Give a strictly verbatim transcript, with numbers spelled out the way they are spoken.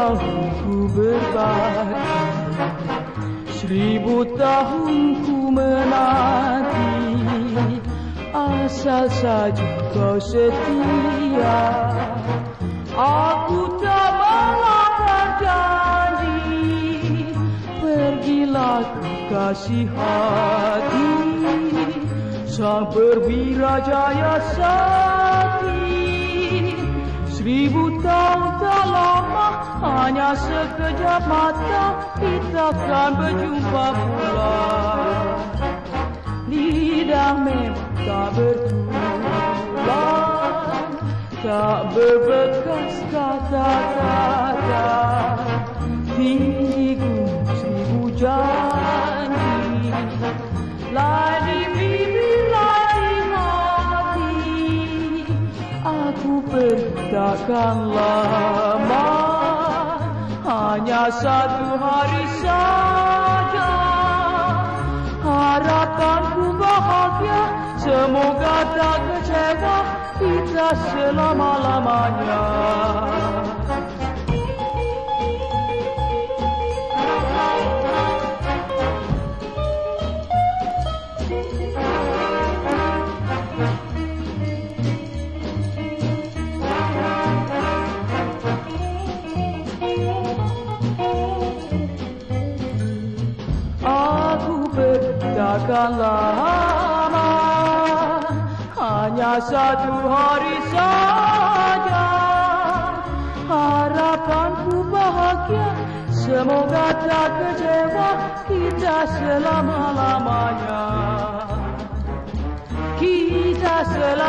tahun ku berbakti, seribu tahun ku menanti, asal saja kau setia. Aku tak melanggar janji, pergilah kekasih hati, sang perwira jaya sakti. Seribu tahun tak lama, hanya sekejap mata, kita akan berjumpa pula. Lidah memang tak bertulang, tak berbekas kata-kata, tinggi gunung seribu janji, lai di bibir lai di hati. Aku pergi takkan lama, hanya satu hari saja. Harapanku bahagia, semoga tak kecewa kita selama-lamanya. Takkan lama, hanya satu hari saja. Harapanku bahagia, semoga tak kecewa kita selama-lamanya. Kita selama